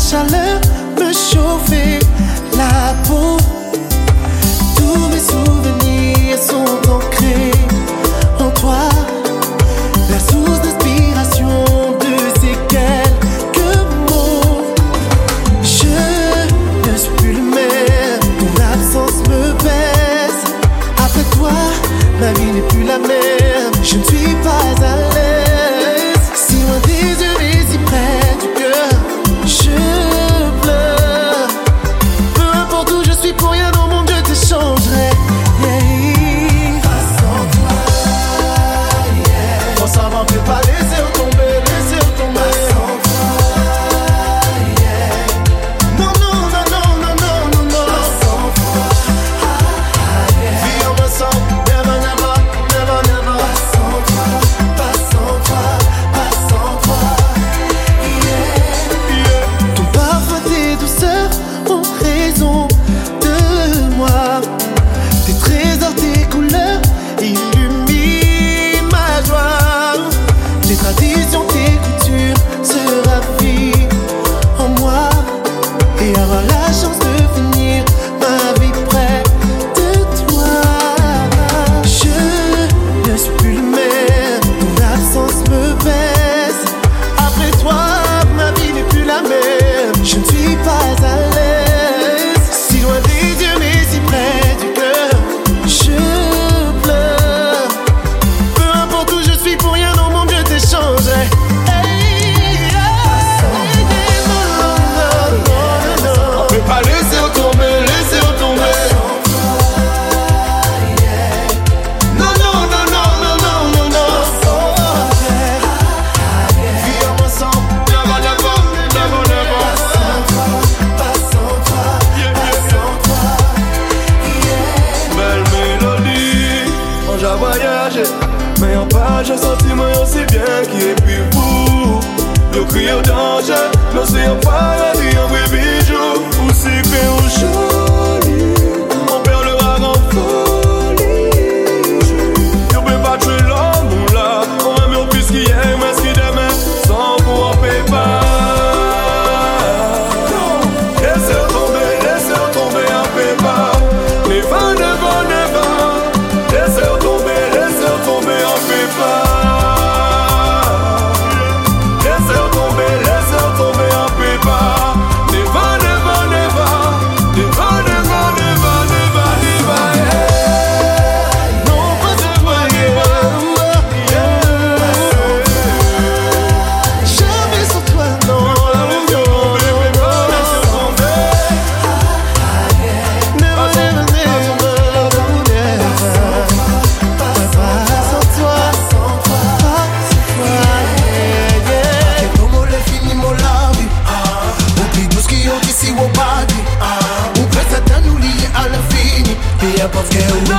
chaleur me chauffait la peau. Tous mes souvenirs sont ancrés en toi, la source d'inspiration de ces quelques mots. Je ne suis plus le même, ton absence me baisse. Après toi, ma vie n'est plus la même, je ne suis pas à l'aise. Si loin des yeux et si près du cœur, je pleure. Peu importe où je suis, pour rien au monde je t'échangerai. Sans toi, faut savoir ne pas laisser tomber, laisser tomber. Sans toi, non, non, non, non, non, non, non, non. Sans toi, vivre ensemble, never, never, never, never. Pas sans toi, pas sans toi, yeah. Ton parfum, tes douceurs ont raison de moi. Tes trésors, tes couleurs illuminent ma joie. Tes traditions, tes coutumes se ravivent en moi. Et avoir la chance de finir ma vie près de toi. Je ne suis plus le même, ton absence me baisse. Après toi, ma vie n'est plus la même, je ne suis pas à l'aise. Si loin des yeux mais si près du cœur, je pleure. Peu importe où je suis, pour rien au monde je t'échangerai. On peut pas laisser tomber, laisser tomber. Non, non, non, non, non, non, non, non. Vivre ensemble, Never, never, never, never. pas sans toi, pas sans toi, yeah. Belle mélodie, on j'ai voyagé, mais en pas j'ai senti moi aussi bien qui est plus fou. Le cri au danger, mais c'est un paradis, un vrai bijou. Ou si fait au joli, on perd le rag en folie. Yo peut pas tuer l'homme là, on aime au plus qui est, mais ce qui demain, sans pouvoir payer pas. Laissez tomber un peu pas. Never, never, never. Laissez tomber un peu pas. Laissez tomber un peu pas. Never, never, never. Never, never, never, never, never, yeah. Non, pas sans toi, jamais sans toi, non. Never, never, never, pas sans toi, yeah, yeah. Que como le finimos la vie, ou plus qui ont ici ou pas dit, ou prêt à nous lier à l'infini, peu importe ce que